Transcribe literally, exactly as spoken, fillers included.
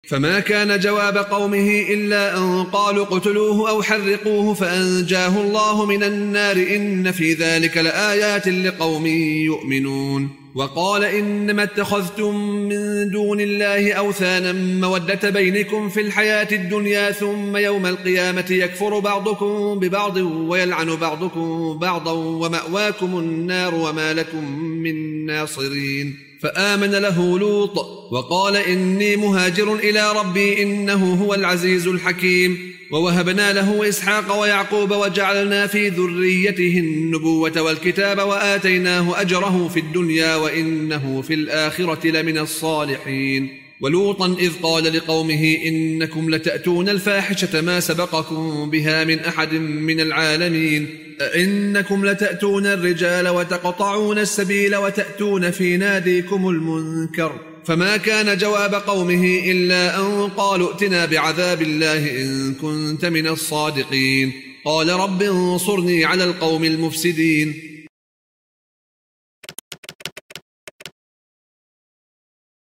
فما كان جواب قومه إلا أن قالوا اقتلوه أو حرقوه فأنجاه الله من النار إن في ذلك لآيات لقوم يؤمنون. وقال إنما اتخذتم من دون الله أوثانا مودة بينكم في الحياة الدنيا ثم يوم القيامة يكفر بعضكم ببعض ويلعن بعضكم بعضا ومأواكم النار وما لكم من ناصرين. فآمن له لوط وقال إني مهاجر إلى ربي إنه هو العزيز الحكيم. ووهبنا له إسحاق ويعقوب وجعلنا في ذريته النبوة والكتاب وآتيناه أجره في الدنيا وإنه في الآخرة لمن الصالحين. ولوطا إذ قال لقومه إنكم لتأتون الفاحشة ما سبقكم بها من أحد من العالمين أئنكم لتأتون الرجال وتقطعون السبيل وتأتون في ناديكم المنكر. فما كان جواب قومه إلا أن قالوا ائتنا بعذاب الله إن كنت من الصادقين. قال رب انصرني على القوم المفسدين.